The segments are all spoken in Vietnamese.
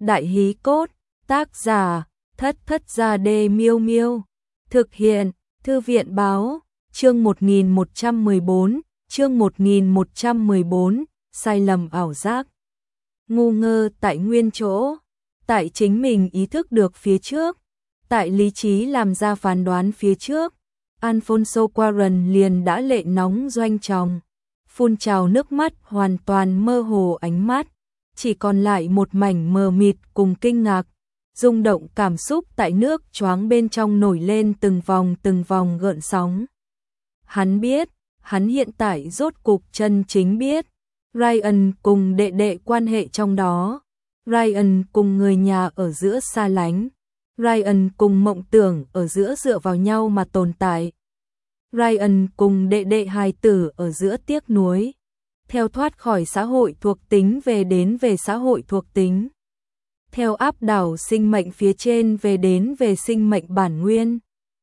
Đại hí cốt, tác giả, Thất Thất Gia Đê Miêu Miêu. Thực hiện, Thư viện báo, chương 1114, chương 1114, sai lầm ảo giác. Ngu ngơ tại nguyên chỗ, tại chính mình ý thức được phía trước, tại lý trí làm ra phán đoán phía trước, Alfonso Cuarón liền đã lệ nóng doanh tròng, phun trào nước mắt hoàn toàn mơ hồ ánh mắt, chỉ còn lại một mảnh mờ mịt cùng kinh ngạc, rung động cảm xúc tại nước choáng bên trong nổi lên từng vòng gợn sóng. Hắn biết, hắn hiện tại rốt cục chân chính biết, Ryan cùng đệ đệ quan hệ trong đó, Ryan cùng người nhà ở giữa xa lánh, Ryan cùng mộng tưởng ở giữa dựa vào nhau mà tồn tại, Ryan cùng đệ đệ hài tử ở giữa tiếc nuối, theo thoát khỏi xã hội thuộc tính về xã hội thuộc tính, theo áp đảo sinh mệnh phía trên về sinh mệnh bản nguyên,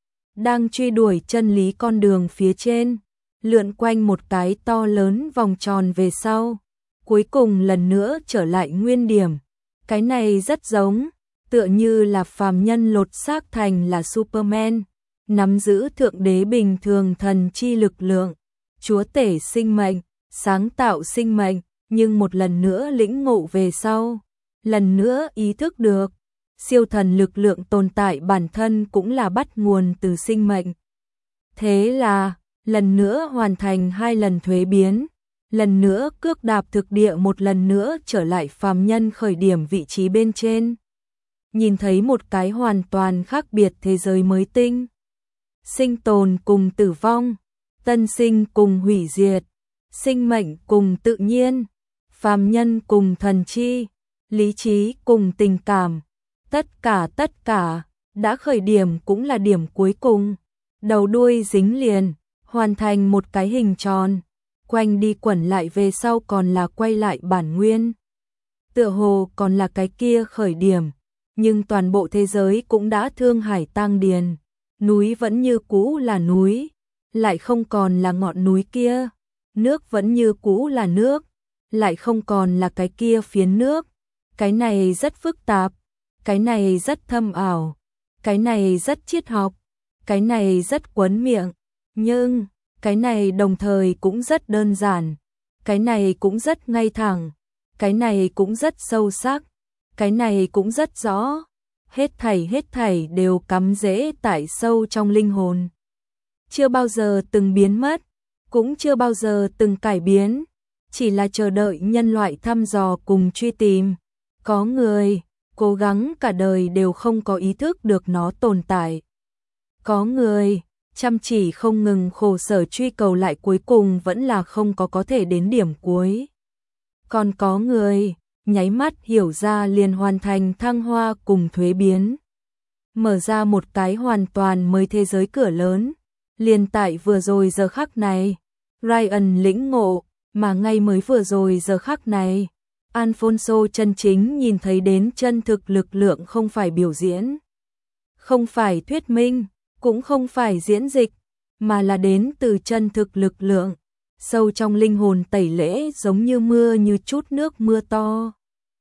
đang truy đuổi chân lý con đường phía trên, lượn quanh một cái to lớn vòng tròn về sau, cuối cùng lần nữa trở lại nguyên điểm. Cái này rất giống, tựa như là phàm nhân lột xác thành là Superman, nắm giữ thượng đế bình thường thần chi lực lượng, chúa tể sinh mệnh, sáng tạo sinh mệnh, nhưng một lần nữa lĩnh ngộ về sau, lần nữa ý thức được, siêu thần lực lượng tồn tại bản thân cũng là bắt nguồn từ sinh mệnh. Thế là, lần nữa hoàn thành 2 lần thuế biến, lần nữa cước đạp thực địa, một lần nữa trở lại phàm nhân khởi điểm vị trí bên trên. Nhìn thấy một cái hoàn toàn khác biệt thế giới mới tinh. Sinh tồn cùng tử vong, tân sinh cùng hủy diệt, sinh mệnh cùng tự nhiên, phàm nhân cùng thần chi, lý trí cùng tình cảm, tất cả, đã khởi điểm cũng là điểm cuối cùng, đầu đuôi dính liền, hoàn thành một cái hình tròn, quanh đi quẩn lại về sau còn là quay lại bản nguyên. Tựa hồ còn là cái kia khởi điểm, nhưng toàn bộ thế giới cũng đã thương hải tang điền, núi vẫn như cũ là núi, lại không còn là ngọn núi kia, nước vẫn như cũ là nước, lại không còn là cái kia phiến nước. Cái này rất phức tạp, cái này rất thâm ảo, cái này rất triết học, cái này rất quấn miệng, nhưng cái này đồng thời cũng rất đơn giản, cái này cũng rất ngay thẳng, cái này cũng rất sâu sắc, cái này cũng rất rõ, hết thảy đều cắm rễ tại sâu trong linh hồn. Chưa bao giờ từng biến mất, cũng chưa bao giờ từng cải biến, chỉ là chờ đợi nhân loại thăm dò cùng truy tìm. Có người cố gắng cả đời đều không có ý thức được nó tồn tại. Có người chăm chỉ không ngừng khổ sở truy cầu lại cuối cùng vẫn là không có thể đến điểm cuối. Còn có người nháy mắt hiểu ra liền hoàn thành thăng hoa cùng thuế biến. Mở ra một cái hoàn toàn mới thế giới cửa lớn. Liền tại vừa rồi giờ khắc này, Ryan lĩnh ngộ, mà ngay mới vừa rồi giờ khắc này, Alfonso chân chính nhìn thấy đến chân thực lực lượng không phải biểu diễn, không phải thuyết minh, cũng không phải diễn dịch, mà là đến từ chân thực lực lượng, sâu trong linh hồn tẩy lễ giống như mưa như chút nước mưa to.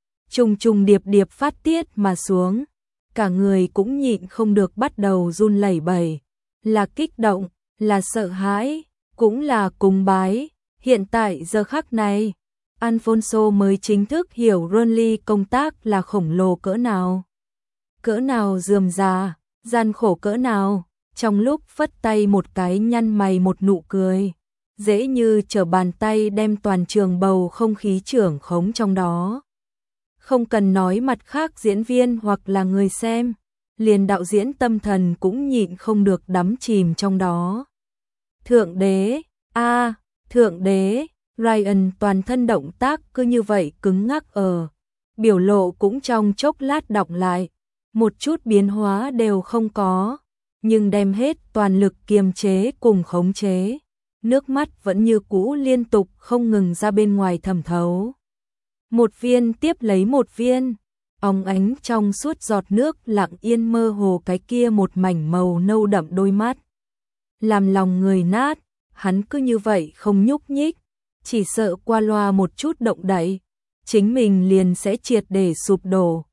Trùng điệp phát tiết mà xuống, cả người cũng nhịn không được bắt đầu run lẩy bẩy, là kích động, là sợ hãi, cũng là cúng bái. Hiện tại giờ khắc này, Alfonso mới chính thức hiểu Renly công tác là khổng lồ cỡ nào rườm rà, gian khổ cỡ nào, trong lúc phất tay một cái nhăn mày một nụ cười, dễ như trở bàn tay đem toàn trường bầu không khí trưởng khống trong đó. Không cần nói mặt khác diễn viên hoặc là người xem, liền đạo diễn tâm thần cũng nhịn không được đắm chìm trong đó. Thượng đế, thượng đế, Ryan toàn thân động tác cứ như vậy cứng ngắc biểu lộ cũng trong chốc lát đọng lại, một chút biến hóa đều không có, nhưng đem hết toàn lực kiềm chế cùng khống chế, nước mắt vẫn như cũ liên tục không ngừng ra bên ngoài thẩm thấu. Một viên tiếp lấy một viên, óng ánh trong suốt giọt nước lặng yên mơ hồ cái kia một mảnh màu nâu đậm đôi mắt. Làm lòng người nát, hắn cứ như vậy không nhúc nhích, chỉ sợ qua loa một chút động đậy, chính mình liền sẽ triệt để sụp đổ,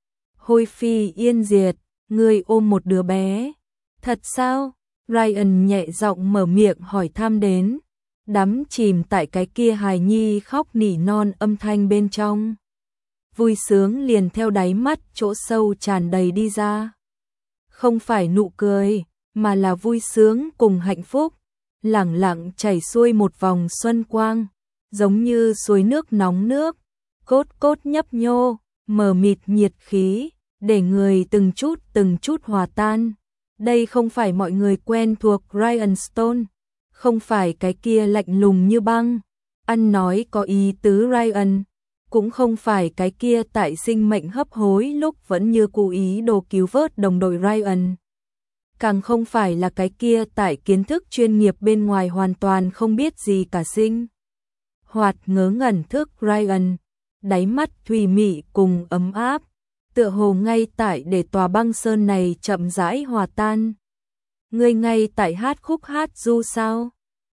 hôi phi yên diệt, ngươi ôm một đứa bé. Thật sao? Ryan nhẹ giọng mở miệng hỏi thăm đến, đắm chìm tại cái kia hài nhi khóc nỉ non âm thanh bên trong. Vui sướng liền theo đáy mắt chỗ sâu tràn đầy đi ra. Không phải nụ cười, mà là vui sướng cùng hạnh phúc, lẳng lặng chảy xuôi một vòng xuân quang, giống như suối nước nóng nước, cốt cốt nhấp nhô, mờ mịt nhiệt khí, để người từng chút hòa tan. Đây không phải mọi người quen thuộc Ryan Stone, không phải cái kia lạnh lùng như băng, ăn nói có ý tứ Ryan, cũng không phải cái kia tại sinh mệnh hấp hối lúc vẫn như cố ý đồ cứu vớt đồng đội Ryan. Càng không phải là cái kia tại kiến thức chuyên nghiệp bên ngoài hoàn toàn không biết gì cả sinh. Hoạt ngớ ngẩn thức Ryan, đáy mắt thùy mị cùng ấm áp, tựa hồ ngay tại để tòa băng sơn này chậm rãi hòa tan. Ngươi ngay tại hát khúc hát du sao?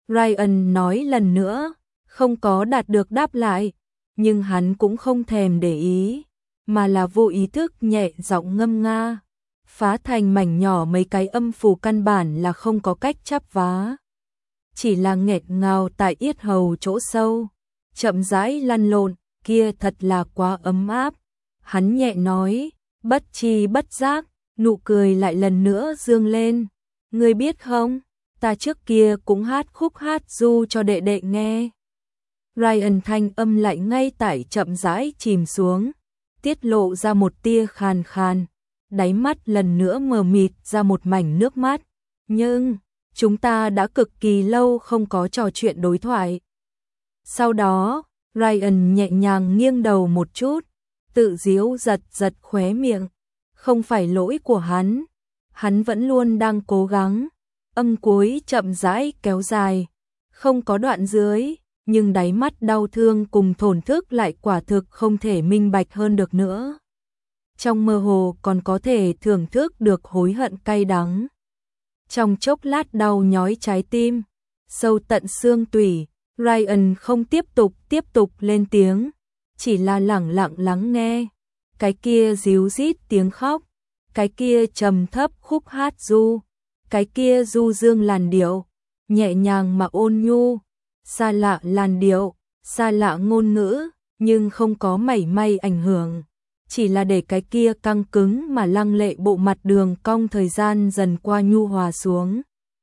Ryan nói lần nữa, không có đạt được đáp lại, nhưng hắn cũng không thèm để ý, mà là vô ý thức nhẹ giọng ngâm nga, phá thành mảnh nhỏ mấy cái âm符căn bản là không có cách chắp vá. Chỉ là nghẹt ngào tại yết hầu chỗ sâu, chậm rãi lăn lộn, kia thật là quá ấm áp. Hắn nhẹ nói, bất chi bất giác, nụ cười lại lần nữa dương lên. Ngươi biết không, ta trước kia cũng hát khúc hát du cho đệ đệ nghe. Ryan thanh âm lại ngay tại chậm rãi chìm xuống, tiết lộ ra một tia khàn khàn, đáy mắt lần nữa mờ mịt ra một mảnh nước mắt. Nhưng, chúng ta đã cực kỳ lâu không có trò chuyện đối thoại. Sau đó, Ryan nhẹ nhàng nghiêng đầu một chút, tự giễu giật giật khóe miệng. Không phải lỗi của hắn vẫn luôn đang cố gắng. Âm cuối chậm rãi kéo dài, không có đoạn dưới, nhưng đáy mắt đau thương cùng thổn thức lại quả thực không thể minh bạch hơn được nữa. Trong mơ hồ còn có thể thưởng thức được hối hận cay đắng. Trong chốc lát đau nhói trái tim, sâu tận xương tủy, Ryan không tiếp tục lên tiếng, chỉ là lẳng lặng lắng nghe. Cái kia ríu rít tiếng khóc, cái kia trầm thấp khúc hát du, cái kia du dương làn điệu, nhẹ nhàng mà ôn nhu, xa lạ làn điệu, xa lạ ngôn ngữ, nhưng không có mảy may ảnh hưởng. Chỉ là để cái kia căng cứng mà lăng lệ bộ mặt đường cong thời gian dần qua nhu hòa xuống.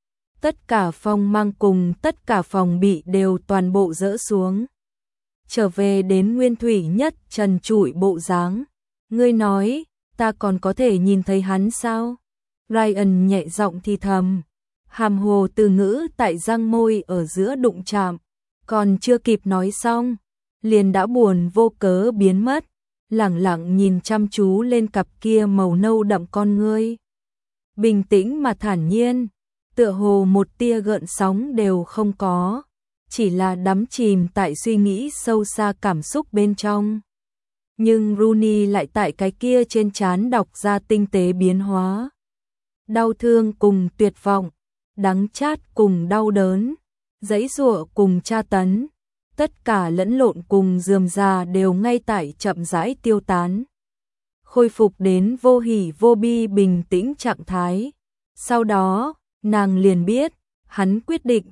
Tất cả phong mang cùng tất cả phòng bị đều toàn bộ dỡ xuống. Trở về đến nguyên thủy nhất trần trụi bộ dáng. Ngươi nói, ta còn có thể nhìn thấy hắn sao? Ryan nhẹ giọng thì thầm, hàm hồ từ ngữ tại răng môi ở giữa đụng chạm, còn chưa kịp nói xong, liền đã buồn vô cớ biến mất, lẳng lặng nhìn chăm chú lên cặp kia màu nâu đậm con ngươi. Bình tĩnh mà thản nhiên, tựa hồ một tia gợn sóng đều không có, chỉ là đắm chìm tại suy nghĩ sâu xa cảm xúc bên trong. Nhưng Rooney lại tại cái kia trên trán đọc ra tinh tế biến hóa. Đau thương cùng tuyệt vọng, đắng chát cùng đau đớn, giãy giụa cùng tra tấn, tất cả lẫn lộn cùng rườm rà đều ngay tại chậm rãi tiêu tán, khôi phục đến vô hỉ vô bi bình tĩnh trạng thái. Sau đó, nàng liền biết, hắn quyết định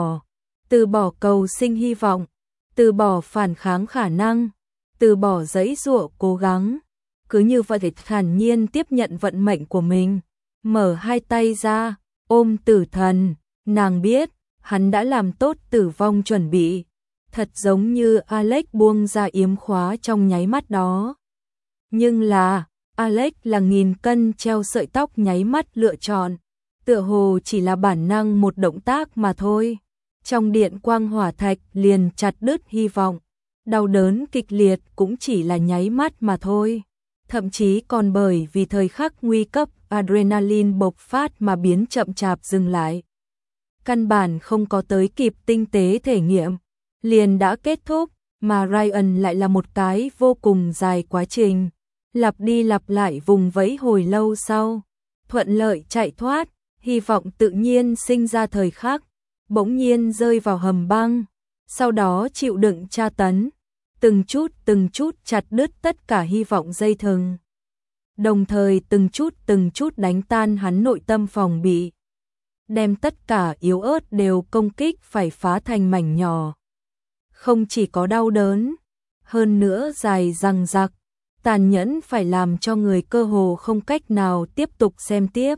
từ bỏ cầu sinh hy vọng, từ bỏ phản kháng khả năng, từ bỏ giãy giụa cố gắng, cứ như vậy thản nhiên tiếp nhận vận mệnh của mình, mở hai tay ra, ôm tử thần. Nàng biết, hắn đã làm tốt tử vong chuẩn bị, thật giống như Alex buông ra yếm khóa trong nháy mắt đó. Nhưng là, Alex là nghìn cân treo sợi tóc nháy mắt lựa chọn, tựa hồ chỉ là bản năng một động tác mà thôi. Trong điện quang hỏa thạch liền chặt đứt hy vọng, đau đớn kịch liệt cũng chỉ là nháy mắt mà thôi. Thậm chí còn bởi vì thời khắc nguy cấp adrenaline bộc phát mà biến chậm chạp dừng lại. Căn bản không có tới kịp tinh tế thể nghiệm, liền đã kết thúc, mà Ryan lại là một cái vô cùng dài quá trình, lặp đi lặp lại vùng vẫy hồi lâu sau, thuận lợi chạy thoát, hy vọng tự nhiên sinh ra thời khắc, bỗng nhiên rơi vào hầm băng, sau đó chịu đựng tra tấn, từng chút chặt đứt tất cả hy vọng dây thừng. đồng thời từng chút đánh tan hắn nội tâm phòng bị, đem tất cả yếu ớt đều công kích phải phá thành mảnh nhỏ. Không chỉ có đau đớn, hơn nữa dài dằng dặc, tàn nhẫn phải làm cho người cơ hồ không cách nào tiếp tục xem tiếp.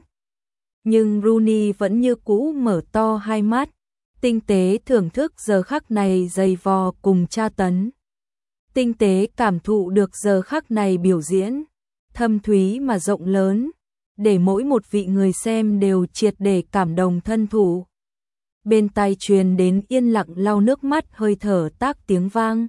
Nhưng Rooney vẫn như cũ mở to hai mắt, tinh tế thưởng thức giờ khắc này dày vò cùng tra tấn. Tinh tế cảm thụ được giờ khắc này biểu diễn, thâm thúy mà rộng lớn, để mỗi một vị người xem đều triệt để cảm động thân thụ. Bên tai truyền đến yên lặng lau nước mắt hơi thở tác tiếng vang.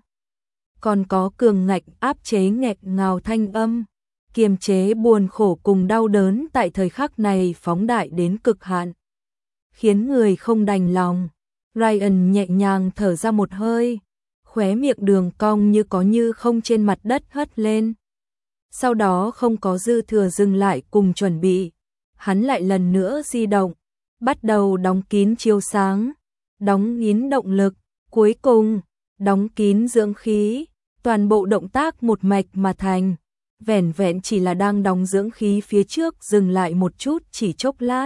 Còn có cường ngạnh áp chế nghẹt ngào thanh âm, kiềm chế buồn khổ cùng đau đớn tại thời khắc này phóng đại đến cực hạn, khiến người không đành lòng. Ryan nhẹ nhàng thở ra một hơi, khóe miệng đường cong như có như không trên mặt đất hất lên. Sau đó không có dư thừa dừng lại cùng chuẩn bị, hắn lại lần nữa di động, bắt đầu đóng kín chiếu sáng, đóng kín động lực, cuối cùng đóng kín dưỡng khí, toàn bộ động tác một mạch mà thành. Vẻn vẹn chỉ là đang đóng dưỡng khí phía trước dừng lại một chút chỉ chốc lát,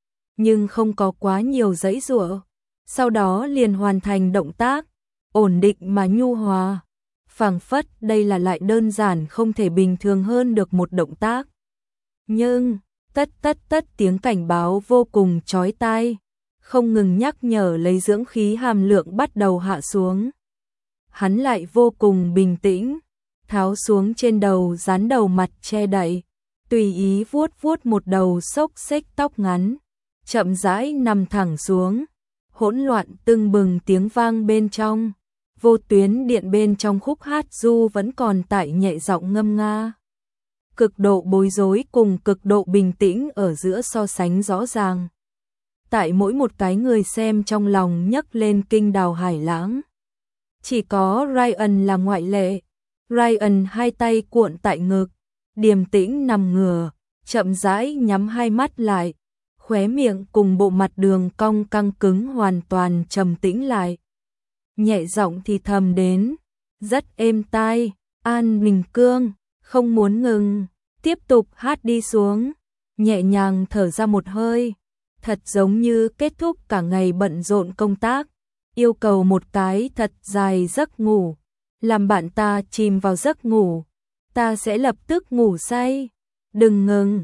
nhưng không có quá nhiều giãy giụa, sau đó liền hoàn thành động tác, ổn định mà nhu hòa, phảng phất đây là lại đơn giản không thể bình thường hơn được một động tác. Nhưng tất tiếng cảnh báo vô cùng chói tai, không ngừng nhắc nhở lấy dưỡng khí hàm lượng bắt đầu hạ xuống. Hắn lại vô cùng bình tĩnh, tháo xuống trên đầu dán đầu mặt che đậy, tùy ý vuốt vuốt một đầu xốc xếch tóc ngắn, chậm rãi nằm thẳng xuống, hỗn loạn tưng bừng tiếng vang bên trong, vô tuyến điện bên trong khúc hát du vẫn còn tại nhẹ giọng ngâm nga. Cực độ bối rối cùng cực độ bình tĩnh ở giữa so sánh rõ ràng. Tại mỗi một cái người xem trong lòng nhấc lên kinh đào hải lãng. Chỉ có Ryan là ngoại lệ. Ryan hai tay cuộn tại ngực, điềm tĩnh nằm ngửa, chậm rãi nhắm hai mắt lại, khóe miệng cùng bộ mặt đường cong căng cứng hoàn toàn trầm tĩnh lại. Nhẹ giọng thì thầm đến, rất êm tai, An Bình Cương, không muốn ngừng, tiếp tục hát đi xuống, nhẹ nhàng thở ra một hơi, thật giống như kết thúc cả ngày bận rộn công tác, yêu cầu một cái thật dài giấc ngủ. Làm bạn ta chìm vào giấc ngủ, ta sẽ lập tức ngủ say. Đừng ngừng,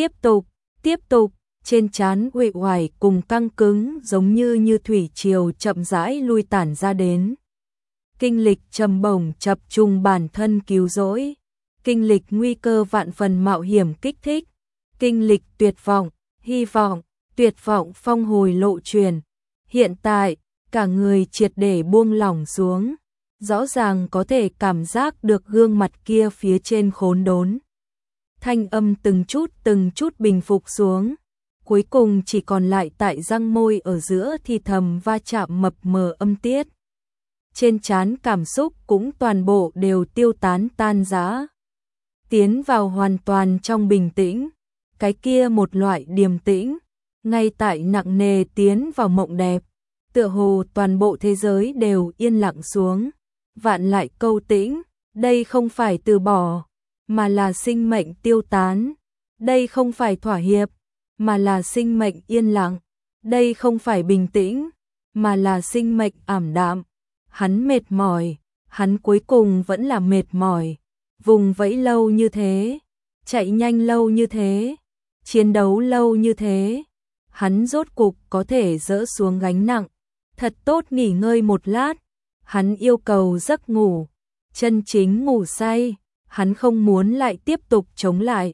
tiếp tục, trên trán uể oải cùng căng cứng giống như thủy triều chậm rãi lui tản ra đến. Kinh lịch trầm bổng chập trùng bản thân cứu rỗi, kinh lịch nguy cơ vạn phần mạo hiểm kích thích, kinh lịch tuyệt vọng, hy vọng, tuyệt vọng phong hồi lộ truyền. Hiện tại, cả người triệt để buông lỏng xuống. Rõ ràng có thể cảm giác được gương mặt kia phía trên khốn đốn. Thanh âm từng chút bình phục xuống, cuối cùng chỉ còn lại tại răng môi ở giữa thì thầm va chạm mập mờ âm tiết. Trên trán cảm xúc cũng toàn bộ đều tiêu tán tan rã, tiến vào hoàn toàn trong bình tĩnh, cái kia một loại điềm tĩnh, ngay tại nặng nề tiến vào mộng đẹp, tựa hồ toàn bộ thế giới đều yên lặng xuống. Vạn lại câu tĩnh, đây không phải từ bỏ, mà là sinh mệnh tiêu tán. Đây không phải thỏa hiệp, mà là sinh mệnh yên lặng. Đây không phải bình tĩnh, mà là sinh mệnh ảm đạm. Hắn mệt mỏi, hắn cuối cùng vẫn là mệt mỏi. Vùng vẫy lâu như thế, chạy nhanh lâu như thế, chiến đấu lâu như thế. Hắn rốt cục có thể dỡ xuống gánh nặng, thật tốt nghỉ ngơi một lát. Hắn yêu cầu giấc ngủ, chân chính ngủ say, hắn không muốn lại tiếp tục chống lại.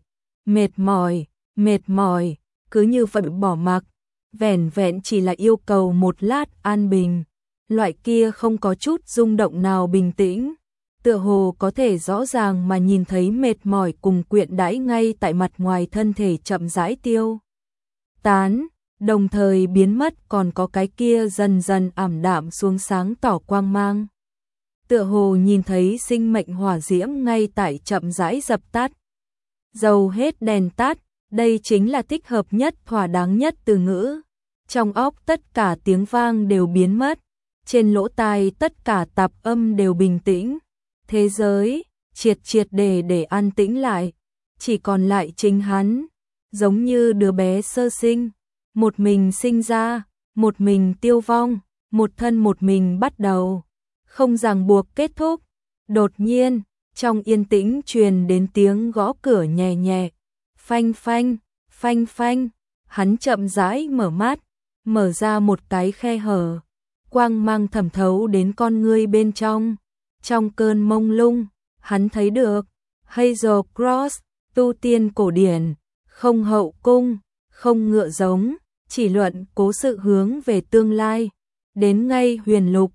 Mệt mỏi, cứ như vậy bỏ mặc, vẻn vẹn chỉ là yêu cầu một lát an bình. Loại kia không có chút rung động nào bình tĩnh, tựa hồ có thể rõ ràng mà nhìn thấy mệt mỏi cùng quyện đãi ngay tại mặt ngoài thân thể chậm rãi tiêu tán. Đồng thời biến mất còn có cái kia dần dần ảm đạm xuống sáng tỏ quang mang. Tựa hồ nhìn thấy sinh mệnh hỏa diễm ngay tại chậm rãi dập tắt. Dầu hết đèn tắt, đây chính là thích hợp nhất thỏa đáng nhất từ ngữ. Trong óc tất cả tiếng vang đều biến mất, trên lỗ tai tất cả tạp âm đều bình tĩnh. Thế giới triệt để an tĩnh lại. chỉ còn lại chính hắn, giống như đứa bé sơ sinh, một mình sinh ra, một mình tiêu vong, một thân một mình bắt đầu, không ràng buộc kết thúc. Đột nhiên, trong yên tĩnh truyền đến tiếng gõ cửa nhẹ nhẹ, phanh phanh, phanh phanh, hắn chậm rãi mở mắt, mở ra một cái khe hở, quang mang thẩm thấu đến con ngươi bên trong cơn mông lung, hắn thấy được Hazel Cross, tu tiên cổ điển, không hậu cung, không ngựa giống, chỉ luận cố sự hướng về tương lai, đến ngay huyền lục,